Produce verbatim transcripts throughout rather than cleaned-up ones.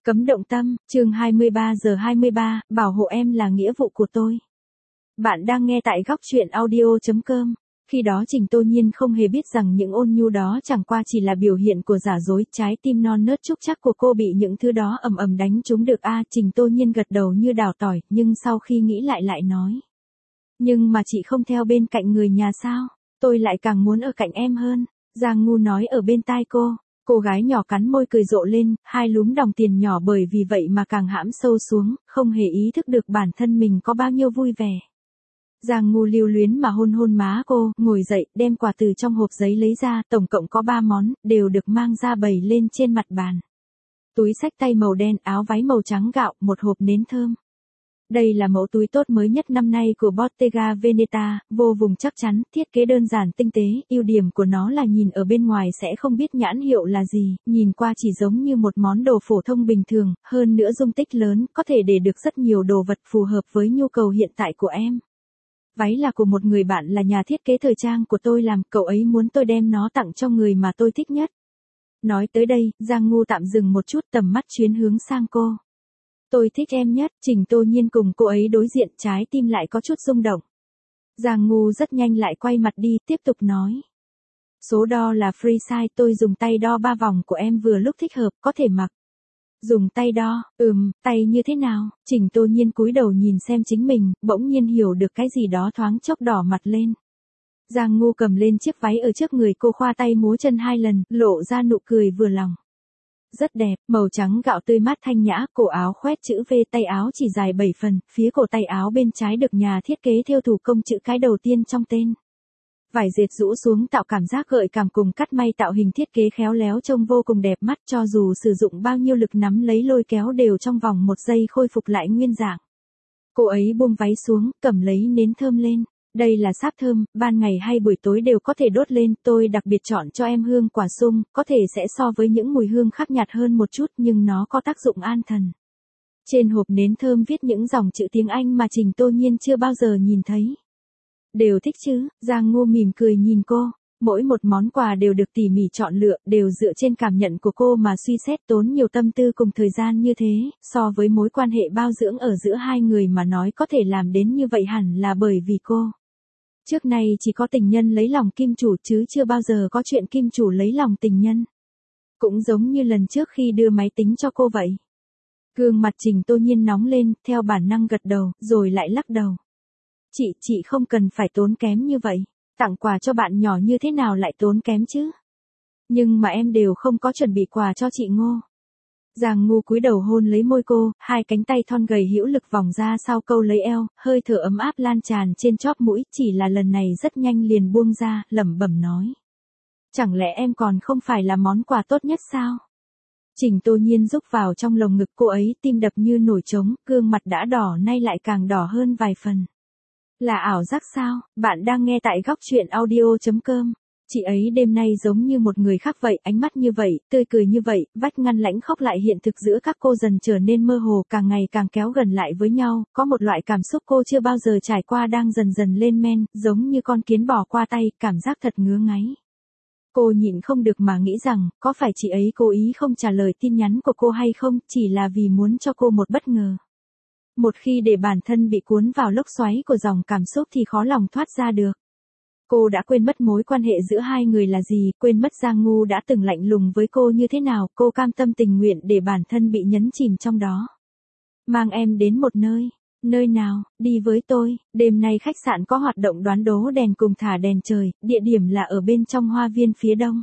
Cấm động tâm, chương hai mươi ba giờ hai mươi ba, bảo hộ em là nghĩa vụ của tôi. Bạn đang nghe tại góc truyện audio chấm com. Khi đó Trình Tô Nhiên không hề biết rằng những ôn nhu đó chẳng qua chỉ là biểu hiện của giả dối, trái tim non nớt trúc chắc của cô bị những thứ đó ầm ầm đánh trúng được a. À, Trình Tô Nhiên gật đầu như đào tỏi, nhưng sau khi nghĩ lại lại nói. Nhưng mà chị không theo bên cạnh người nhà sao? Tôi lại càng muốn ở cạnh em hơn. Giang Ngu nói ở bên tai cô. Cô gái nhỏ cắn môi cười rộ lên, hai lúm đồng tiền nhỏ bởi vì vậy mà càng hãm sâu xuống, không hề ý thức được bản thân mình có bao nhiêu vui vẻ. Giang Ngu lưu luyến mà hôn hôn má cô, ngồi dậy, đem quà từ trong hộp giấy lấy ra, tổng cộng có ba món, đều được mang ra bày lên trên mặt bàn. Túi xách tay màu đen, áo váy màu trắng gạo, một hộp nến thơm. Đây là mẫu túi tốt mới nhất năm nay của Bottega Veneta, vô vùng chắc chắn, thiết kế đơn giản tinh tế, ưu điểm của nó là nhìn ở bên ngoài sẽ không biết nhãn hiệu là gì, nhìn qua chỉ giống như một món đồ phổ thông bình thường, hơn nữa dung tích lớn, có thể để được rất nhiều đồ vật phù hợp với nhu cầu hiện tại của em. Váy là của một người bạn là nhà thiết kế thời trang của tôi làm, cậu ấy muốn tôi đem nó tặng cho người mà tôi thích nhất. Nói tới đây, Giang Ngu tạm dừng một chút, tầm mắt chuyến hướng sang cô. Tôi thích em nhất, Trình Tô Nhiên cùng cô ấy đối diện, trái tim lại có chút rung động. Giang Ngu rất nhanh lại quay mặt đi, tiếp tục nói. Số đo là free size, tôi dùng tay đo ba vòng của em vừa lúc thích hợp, có thể mặc. Dùng tay đo, ừm, tay như thế nào? Trình Tô Nhiên cúi đầu nhìn xem chính mình, bỗng nhiên hiểu được cái gì đó thoáng chốc đỏ mặt lên. Giang Ngu cầm lên chiếc váy ở trước người cô, khoa tay múa chân hai lần, lộ ra nụ cười vừa lòng. Rất đẹp, màu trắng gạo tươi mát thanh nhã, cổ áo khoét chữ V, tay áo chỉ dài bảy phần, phía cổ tay áo bên trái được nhà thiết kế thêu thủ công chữ cái đầu tiên trong tên. Vải dệt rũ xuống tạo cảm giác gợi cảm cùng cắt may tạo hình thiết kế khéo léo trông vô cùng đẹp mắt, cho dù sử dụng bao nhiêu lực nắm lấy lôi kéo đều trong vòng một giây khôi phục lại nguyên dạng. Cô ấy buông váy xuống, cầm lấy nến thơm lên. Đây là sáp thơm, ban ngày hay buổi tối đều có thể đốt lên, tôi đặc biệt chọn cho em hương quả sung, có thể sẽ so với những mùi hương khác nhạt hơn một chút nhưng nó có tác dụng an thần. Trên hộp nến thơm viết những dòng chữ tiếng Anh mà Trình Tô Nhiên chưa bao giờ nhìn thấy. Đều thích chứ? Giang Ngu mỉm cười nhìn cô, mỗi một món quà đều được tỉ mỉ chọn lựa, đều dựa trên cảm nhận của cô mà suy xét, tốn nhiều tâm tư cùng thời gian như thế, so với mối quan hệ bao dưỡng ở giữa hai người mà nói có thể làm đến như vậy hẳn là bởi vì cô. Trước nay chỉ có tình nhân lấy lòng kim chủ chứ chưa bao giờ có chuyện kim chủ lấy lòng tình nhân. Cũng giống như lần trước khi đưa máy tính cho cô vậy. Gương mặt Trình Tô Nhiên nóng lên, theo bản năng gật đầu, rồi lại lắc đầu. Chị, chị không cần phải tốn kém như vậy. Tặng quà cho bạn nhỏ như thế nào lại tốn kém chứ? Nhưng mà em đều không có chuẩn bị quà cho chị Ngô. Giang Ngu cúi đầu hôn lấy môi cô, hai cánh tay thon gầy hữu lực vòng ra sau câu lấy eo, hơi thở ấm áp lan tràn trên chóp mũi, chỉ là lần này rất nhanh liền buông ra, lẩm bẩm nói. Chẳng lẽ em còn không phải là món quà tốt nhất sao? Trình Tô Nhiên rúc vào trong lồng ngực cô ấy, tim đập như nổi trống, gương mặt đã đỏ nay lại càng đỏ hơn vài phần. Là ảo giác sao? Bạn đang nghe tại góc truyện audio chấm com. Chị ấy đêm nay giống như một người khác vậy, ánh mắt như vậy, tươi cười như vậy, vách ngăn lãnh khốc lại hiện thực giữa các cô dần trở nên mơ hồ, càng ngày càng kéo gần lại với nhau, có một loại cảm xúc cô chưa bao giờ trải qua đang dần dần lên men, giống như con kiến bò qua tay, cảm giác thật ngứa ngáy. Cô nhịn không được mà nghĩ rằng, có phải chị ấy cố ý không trả lời tin nhắn của cô hay không, chỉ là vì muốn cho cô một bất ngờ. Một khi để bản thân bị cuốn vào lốc xoáy của dòng cảm xúc thì khó lòng thoát ra được. Cô đã quên mất mối quan hệ giữa hai người là gì, quên mất Giang Ngu đã từng lạnh lùng với cô như thế nào, cô cam tâm tình nguyện để bản thân bị nhấn chìm trong đó. Mang em đến một nơi. Nơi nào? Đi với tôi. Đêm nay khách sạn có hoạt động đoán đố đèn cùng thả đèn trời, địa điểm là ở bên trong hoa viên phía đông.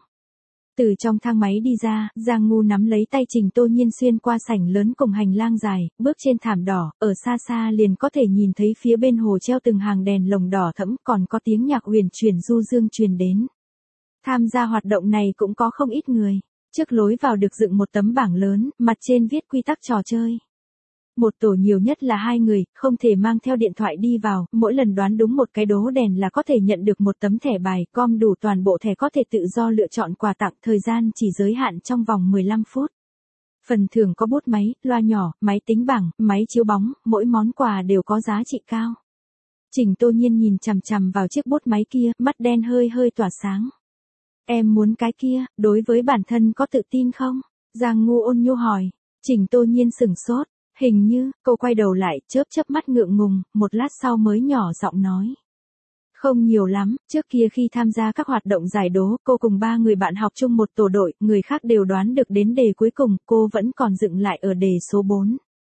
Từ trong thang máy đi ra, Giang Ngu nắm lấy tay Trình Tô Nhiên xuyên qua sảnh lớn cùng hành lang dài, bước trên thảm đỏ, ở xa xa liền có thể nhìn thấy phía bên hồ treo từng hàng đèn lồng đỏ thẫm, còn có tiếng nhạc huyền chuyển du dương truyền đến. Tham gia hoạt động này cũng có không ít người. Trước lối vào được dựng một tấm bảng lớn, mặt trên viết quy tắc trò chơi. Một tổ nhiều nhất là hai người, không thể mang theo điện thoại đi vào, mỗi lần đoán đúng một cái đố đèn là có thể nhận được một tấm thẻ bài, gom đủ toàn bộ thẻ có thể tự do lựa chọn quà tặng, thời gian chỉ giới hạn trong vòng mười lăm phút. Phần thưởng có bút máy, loa nhỏ, máy tính bảng, máy chiếu bóng, mỗi món quà đều có giá trị cao. Trình Tô Nhiên nhìn chằm chằm vào chiếc bút máy kia, mắt đen hơi hơi tỏa sáng. Em muốn cái kia, đối với bản thân có tự tin không? Giang Ngu ôn nhu hỏi. Trình Tô Nhiên sửng sốt, hình như, cô quay đầu lại, chớp chớp mắt ngượng ngùng, một lát sau mới nhỏ giọng nói. Không nhiều lắm, trước kia khi tham gia các hoạt động giải đố, cô cùng ba người bạn học chung một tổ đội, người khác đều đoán được đến đề cuối cùng, cô vẫn còn dựng lại ở đề số bốn.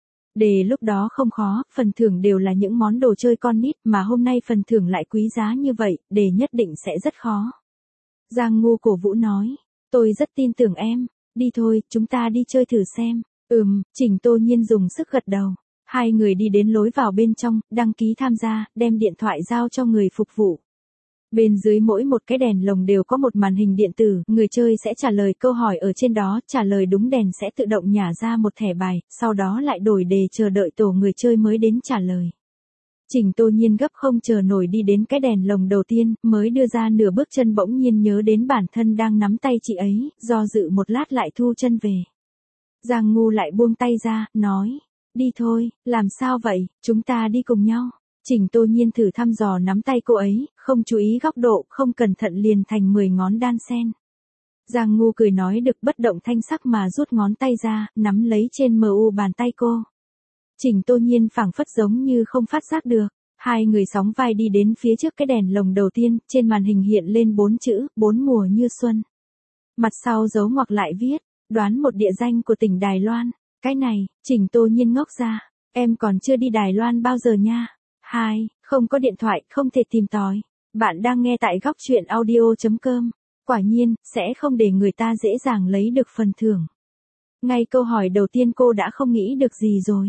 Đề lúc đó không khó, phần thưởng đều là những món đồ chơi con nít, mà hôm nay phần thưởng lại quý giá như vậy, đề nhất định sẽ rất khó. Giang Ngu cổ vũ nói, tôi rất tin tưởng em, đi thôi, chúng ta đi chơi thử xem. Ừm, Trình Tô Nhiên dùng sức gật đầu. Hai người đi đến lối vào bên trong, đăng ký tham gia, đem điện thoại giao cho người phục vụ. Bên dưới mỗi một cái đèn lồng đều có một màn hình điện tử, người chơi sẽ trả lời câu hỏi ở trên đó, trả lời đúng đèn sẽ tự động nhả ra một thẻ bài, sau đó lại đổi đề chờ đợi tổ người chơi mới đến trả lời. Trình Tô Nhiên gấp không chờ nổi đi đến cái đèn lồng đầu tiên, mới đưa ra nửa bước chân bỗng nhiên nhớ đến bản thân đang nắm tay chị ấy, do dự một lát lại thu chân về. Giang Ngu lại buông tay ra, nói, đi thôi, làm sao vậy, chúng ta đi cùng nhau. Trình Tô Nhiên thử thăm dò nắm tay cô ấy, không chú ý góc độ, không cẩn thận liền thành mười ngón đan sen. Giang Ngu cười nói được bất động thanh sắc mà rút ngón tay ra, nắm lấy trên mờ u bàn tay cô. Trình Tô Nhiên phảng phất giống như không phát giác được. Hai người sóng vai đi đến phía trước cái đèn lồng đầu tiên, trên màn hình hiện lên bốn chữ, bốn mùa như xuân. Mặt sau dấu ngoặc lại viết, đoán một địa danh của tỉnh Đài Loan. Cái này, Trình Tô Nhiên ngốc ra, em còn chưa đi Đài Loan bao giờ nha. Hai, không có điện thoại, không thể tìm tòi. Bạn đang nghe tại góc truyện audio chấm com. Quả nhiên, sẽ không để người ta dễ dàng lấy được phần thưởng. Ngay câu hỏi đầu tiên cô đã không nghĩ được gì rồi.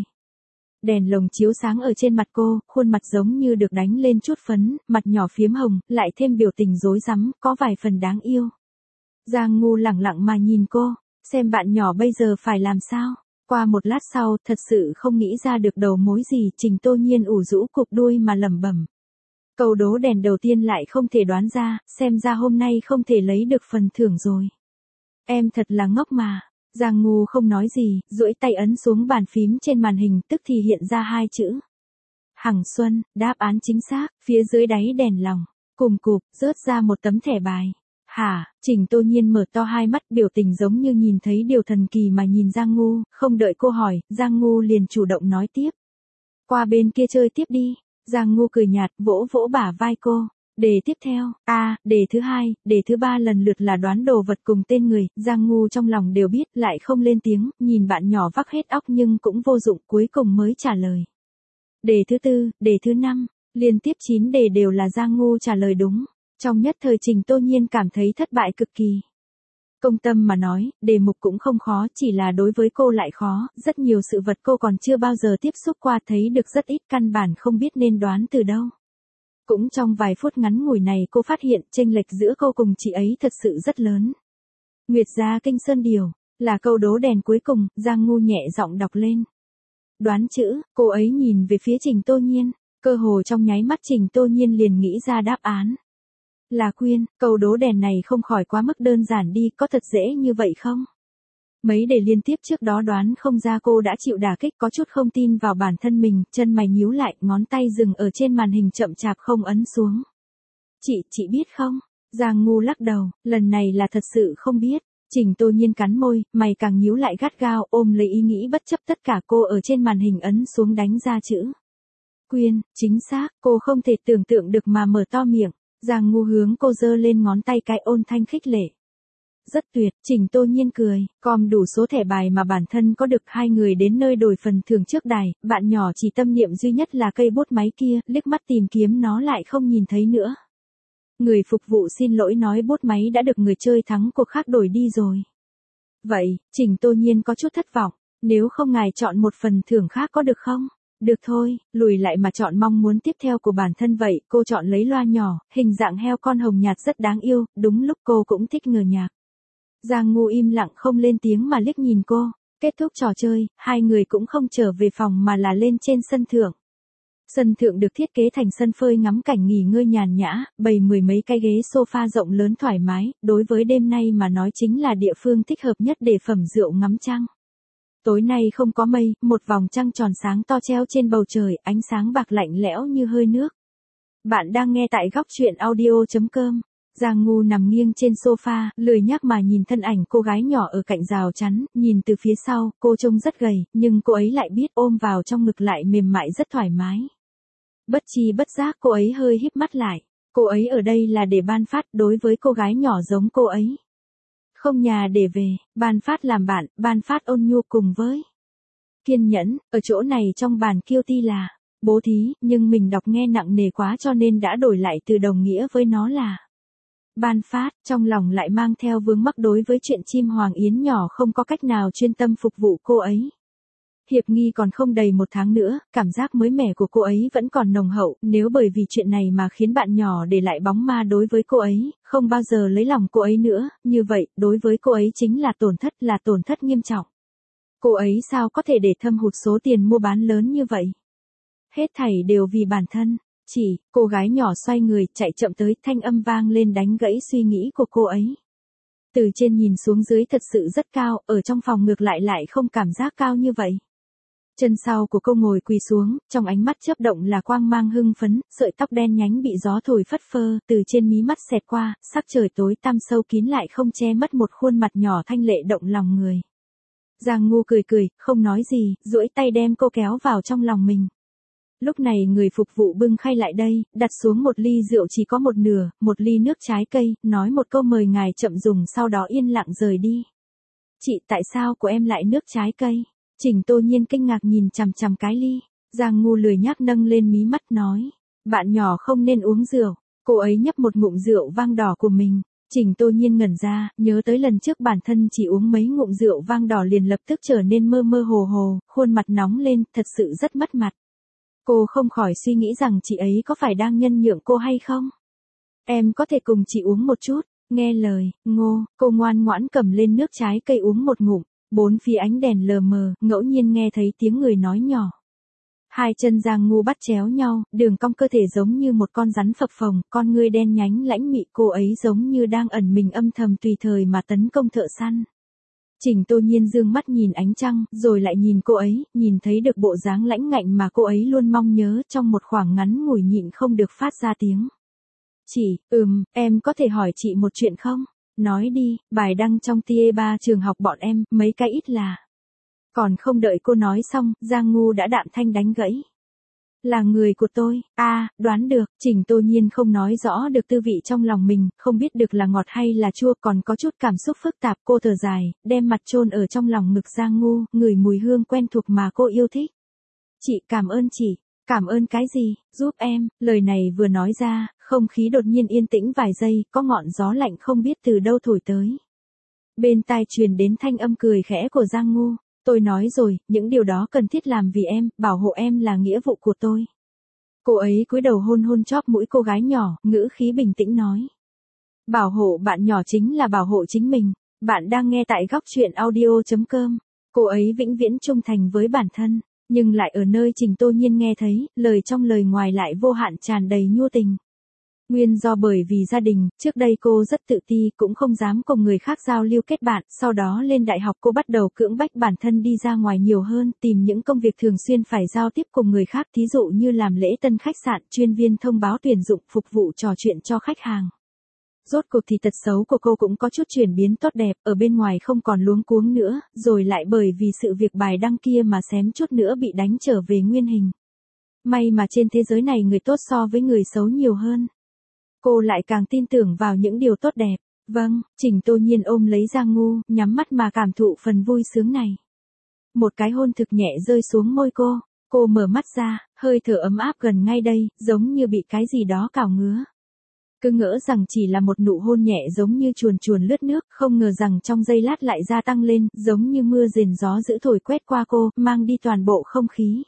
Đèn lồng chiếu sáng ở trên mặt cô, khuôn mặt giống như được đánh lên chút phấn, mặt nhỏ phiếm hồng, lại thêm biểu tình rối rắm, có vài phần đáng yêu. Giang Ngu lẳng lặng mà nhìn cô, xem bạn nhỏ bây giờ phải làm sao. Qua một lát sau, thật sự không nghĩ ra được đầu mối gì, Trình Tô Nhiên ủ rũ cụp đuôi mà lẩm bẩm. Câu đố đèn đầu tiên lại không thể đoán ra, xem ra hôm nay không thể lấy được phần thưởng rồi. Em thật là ngốc mà. Giang Ngu không nói gì, duỗi tay ấn xuống bàn phím trên màn hình, tức thì hiện ra hai chữ. Hằng Xuân, đáp án chính xác, phía dưới đáy đèn lòng, cùng cụp, rớt ra một tấm thẻ bài. Hả, Trình Tô Nhiên mở to hai mắt, biểu tình giống như nhìn thấy điều thần kỳ mà nhìn Giang Ngu, không đợi cô hỏi, Giang Ngu liền chủ động nói tiếp. Qua bên kia chơi tiếp đi. Giang Ngu cười nhạt, vỗ vỗ bả vai cô. Đề tiếp theo, a, à, đề thứ hai, đề thứ ba lần lượt là đoán đồ vật cùng tên người, Giang Ngu trong lòng đều biết, lại không lên tiếng, nhìn bạn nhỏ vắt hết óc nhưng cũng vô dụng, cuối cùng mới trả lời. Đề thứ tư, đề thứ năm, liên tiếp chín đề đều là Giang Ngu trả lời đúng. Trong nhất thời Trình Tô Nhiên cảm thấy thất bại cực kỳ. Công tâm mà nói, đề mục cũng không khó, chỉ là đối với cô lại khó, rất nhiều sự vật cô còn chưa bao giờ tiếp xúc qua, thấy được rất ít, căn bản không biết nên đoán từ đâu. Cũng trong vài phút ngắn ngủi này cô phát hiện chênh lệch giữa cô cùng chị ấy thật sự rất lớn. Nguyệt gia kinh sơn điều, là câu đố đèn cuối cùng, Giang Ngu nhẹ giọng đọc lên. Đoán chữ, cô ấy nhìn về phía Trình Tô Nhiên, cơ hồ trong nháy mắt Trình Tô Nhiên liền nghĩ ra đáp án. Là Quyên, câu đố đèn này không khỏi quá mức đơn giản đi, có thật dễ như vậy không? Mấy đề liên tiếp trước đó đoán không ra cô đã chịu đả kích, có chút không tin vào bản thân mình, chân mày nhíu lại, ngón tay dừng ở trên màn hình chậm chạp không ấn xuống. Chị, chị biết không? Giang Ngu lắc đầu, lần này là thật sự không biết. Trình Tô Nhiên cắn môi, mày càng nhíu lại gắt gao, ôm lấy ý nghĩ bất chấp tất cả, cô ở trên màn hình ấn xuống đánh ra chữ. Quyên, chính xác, cô không thể tưởng tượng được mà mở to miệng. Giang Ngu hướng cô giơ lên ngón tay cái, ôn thanh khích lệ. Rất tuyệt, Trình Tô Nhiên cười, com đủ số thẻ bài mà bản thân có được. Hai người đến nơi đổi phần thưởng trước đài, bạn nhỏ chỉ tâm niệm duy nhất là cây bút máy kia, liếc mắt tìm kiếm nó lại không nhìn thấy nữa. Người phục vụ xin lỗi nói bút máy đã được người chơi thắng cuộc khác đổi đi rồi. Vậy, Trình Tô Nhiên có chút thất vọng, nếu không ngài chọn một phần thưởng khác có được không? Được thôi, lùi lại mà chọn mong muốn tiếp theo của bản thân vậy, cô chọn lấy loa nhỏ, hình dạng heo con hồng nhạt rất đáng yêu, đúng lúc cô cũng thích ngờ nhạc. Giang Ngu im lặng không lên tiếng mà liếc nhìn cô, kết thúc trò chơi, hai người cũng không trở về phòng mà là lên trên sân thượng. Sân thượng được thiết kế thành sân phơi ngắm cảnh nghỉ ngơi nhàn nhã, bày mười mấy cái ghế sofa rộng lớn thoải mái, đối với đêm nay mà nói chính là địa phương thích hợp nhất để phẩm rượu ngắm trăng. Tối nay không có mây, một vòng trăng tròn sáng to treo trên bầu trời, ánh sáng bạc lạnh lẽo như hơi nước. Bạn đang nghe tại góc truyện audio chấm com. Giang Ngu nằm nghiêng trên sofa, lười nhác mà nhìn thân ảnh cô gái nhỏ ở cạnh rào chắn, nhìn từ phía sau, cô trông rất gầy, nhưng cô ấy lại biết ôm vào trong ngực lại mềm mại rất thoải mái. Bất chi bất giác cô ấy hơi híp mắt lại. Cô ấy ở đây là để ban phát đối với cô gái nhỏ giống cô ấy. Không nhà để về, ban phát làm bạn, ban phát ôn nhu cùng với kiên nhẫn, ở chỗ này trong bản kiêu ti là bố thí, nhưng mình đọc nghe nặng nề quá cho nên đã đổi lại từ đồng nghĩa với nó là ban phát, trong lòng lại mang theo vướng mắc đối với chuyện chim hoàng yến nhỏ không có cách nào chuyên tâm phục vụ cô ấy. Hiệp nghi còn không đầy một tháng nữa, cảm giác mới mẻ của cô ấy vẫn còn nồng hậu, nếu bởi vì chuyện này mà khiến bạn nhỏ để lại bóng ma đối với cô ấy, không bao giờ lấy lòng cô ấy nữa, như vậy, đối với cô ấy chính là tổn thất là tổn thất nghiêm trọng. Cô ấy sao có thể để thâm hụt số tiền mua bán lớn như vậy? Hết thảy đều vì bản thân. Chỉ, cô gái nhỏ xoay người, chạy chậm tới, thanh âm vang lên đánh gãy suy nghĩ của cô ấy. Từ trên nhìn xuống dưới thật sự rất cao, ở trong phòng ngược lại lại không cảm giác cao như vậy. Chân sau của cô ngồi quỳ xuống, trong ánh mắt chớp động là quang mang hưng phấn, sợi tóc đen nhánh bị gió thổi phất phơ, từ trên mí mắt xẹt qua, sắc trời tối tăm sâu kín lại không che mất một khuôn mặt nhỏ thanh lệ động lòng người. Giang Ngu cười cười, không nói gì, duỗi tay đem cô kéo vào trong lòng mình. Lúc này người phục vụ bưng khay lại đây, đặt xuống một ly rượu chỉ có một nửa, một ly nước trái cây, nói một câu mời ngài chậm dùng sau đó yên lặng rời đi. Chị, tại sao của em lại nước trái cây? Trình Tô Nhiên kinh ngạc nhìn chằm chằm cái ly. Giang Ngu lười nhác nâng lên mí mắt nói, bạn nhỏ không nên uống rượu. Cô ấy nhấp một ngụm rượu vang đỏ của mình. Trình Tô Nhiên ngẩn ra, nhớ tới lần trước bản thân chỉ uống mấy ngụm rượu vang đỏ liền lập tức trở nên mơ mơ hồ hồ, khuôn mặt nóng lên, thật sự rất mất mặt. Cô không khỏi suy nghĩ rằng chị ấy có phải đang nhân nhượng cô hay không? Em có thể cùng chị uống một chút, nghe lời, Ngô, cô ngoan ngoãn cầm lên nước trái cây uống một ngụm, bốn phía ánh đèn lờ mờ, ngẫu nhiên nghe thấy tiếng người nói nhỏ. Hai chân Giang Ngu bắt chéo nhau, đường cong cơ thể giống như một con rắn phập phồng, con ngươi đen nhánh lãnh mị, cô ấy giống như đang ẩn mình âm thầm tùy thời mà tấn công thợ săn. Trình Tô Nhiên dương mắt nhìn ánh trăng, rồi lại nhìn cô ấy, nhìn thấy được bộ dáng lãnh ngạnh mà cô ấy luôn mong nhớ trong một khoảng ngắn ngủi nhịn không được phát ra tiếng. Chị, ừm, em có thể hỏi chị một chuyện không? Nói đi, bài đăng trong tia ba trường học bọn em, mấy cái ít là. Còn không đợi cô nói xong, Giang Ngu đã đạm thanh đánh gãy. Là người của tôi, a à, đoán được, Trình Tô Nhiên không nói rõ được tư vị trong lòng mình, không biết được là ngọt hay là chua, còn có chút cảm xúc phức tạp, cô thở dài, đem mặt chôn ở trong lòng ngực Giang Ngu, ngửi mùi hương quen thuộc mà cô yêu thích. Chị, cảm ơn chị, cảm ơn cái gì, giúp em, lời này vừa nói ra, không khí đột nhiên yên tĩnh vài giây, có ngọn gió lạnh không biết từ đâu thổi tới. Bên tai truyền đến thanh âm cười khẽ của Giang Ngu. Tôi nói rồi, những điều đó cần thiết làm vì em, bảo hộ em là nghĩa vụ của tôi. Cô ấy cúi đầu hôn hôn chóp mũi cô gái nhỏ, ngữ khí bình tĩnh nói. Bảo hộ bạn nhỏ chính là bảo hộ chính mình. Bạn đang nghe tại góc truyện audio chấm com. Cô ấy vĩnh viễn trung thành với bản thân, nhưng lại ở nơi Trình Tô Nhiên nghe thấy, lời trong lời ngoài lại vô hạn tràn đầy nhu tình. Nguyên do bởi vì gia đình, trước đây cô rất tự ti, cũng không dám cùng người khác giao lưu kết bạn, sau đó lên đại học cô bắt đầu cưỡng bách bản thân đi ra ngoài nhiều hơn, tìm những công việc thường xuyên phải giao tiếp cùng người khác, thí dụ như làm lễ tân khách sạn, chuyên viên thông báo tuyển dụng, phục vụ trò chuyện cho khách hàng. Rốt cuộc thì tật xấu của cô cũng có chút chuyển biến tốt đẹp, ở bên ngoài không còn luống cuống nữa, rồi lại bởi vì sự việc bài đăng kia mà xém chút nữa bị đánh trở về nguyên hình. May mà trên thế giới này người tốt so với người xấu nhiều hơn. Cô lại càng tin tưởng vào những điều tốt đẹp. Vâng, Trình Tô Nhiên ôm lấy Giang Ngu, nhắm mắt mà cảm thụ phần vui sướng này. Một cái hôn thực nhẹ rơi xuống môi cô, cô mở mắt ra, hơi thở ấm áp gần ngay đây, giống như bị cái gì đó cào ngứa. Cứ ngỡ rằng chỉ là một nụ hôn nhẹ giống như chuồn chuồn lướt nước, không ngờ rằng trong giây lát lại gia tăng lên, giống như mưa rền gió dữ thổi quét qua cô, mang đi toàn bộ không khí.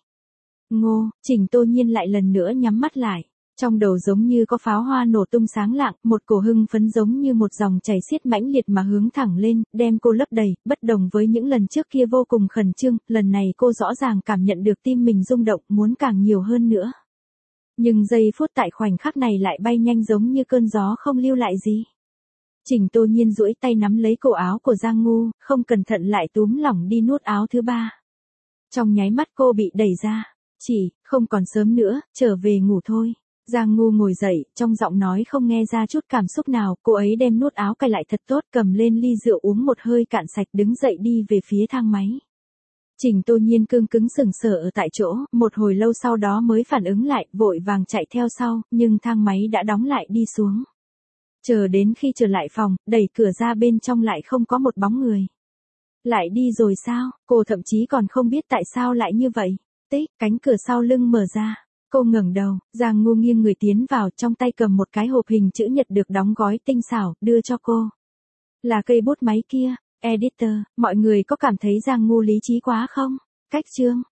Ngô, Trình Tô Nhiên lại lần nữa nhắm mắt lại. Trong đầu giống như có pháo hoa nổ tung sáng lạng, một cổ hưng phấn giống như một dòng chảy xiết mãnh liệt mà hướng thẳng lên, đem cô lấp đầy, bất đồng với những lần trước kia vô cùng khẩn trương, lần này cô rõ ràng cảm nhận được tim mình rung động, muốn càng nhiều hơn nữa. Nhưng giây phút tại khoảnh khắc này lại bay nhanh giống như cơn gió không lưu lại gì. Trình Tô Nhiên duỗi tay nắm lấy cổ áo của Giang Ngu, không cẩn thận lại túm lỏng đi nút áo thứ ba. Trong nháy mắt cô bị đẩy ra. Chỉ, không còn sớm nữa, trở về ngủ thôi. Giang Ngu ngồi dậy, trong giọng nói không nghe ra chút cảm xúc nào, cô ấy đem nút áo cài lại thật tốt, cầm lên ly rượu uống một hơi cạn sạch, đứng dậy đi về phía thang máy. Trình Tô Nhiên cương cứng sừng sờ ở tại chỗ, một hồi lâu sau đó mới phản ứng lại, vội vàng chạy theo sau, nhưng thang máy đã đóng lại đi xuống. Chờ đến khi trở lại phòng, đẩy cửa ra bên trong lại không có một bóng người. Lại đi rồi sao? Cô thậm chí còn không biết tại sao lại như vậy. Tích, cánh cửa sau lưng mở ra. Cô ngẩng đầu, Giang Ngu nghiêng người tiến vào, trong tay cầm một cái hộp hình chữ nhật được đóng gói tinh xảo, đưa cho cô. Là cây bút máy kia. Editor, mọi người có cảm thấy Giang Ngu lý trí quá không? Cách chương.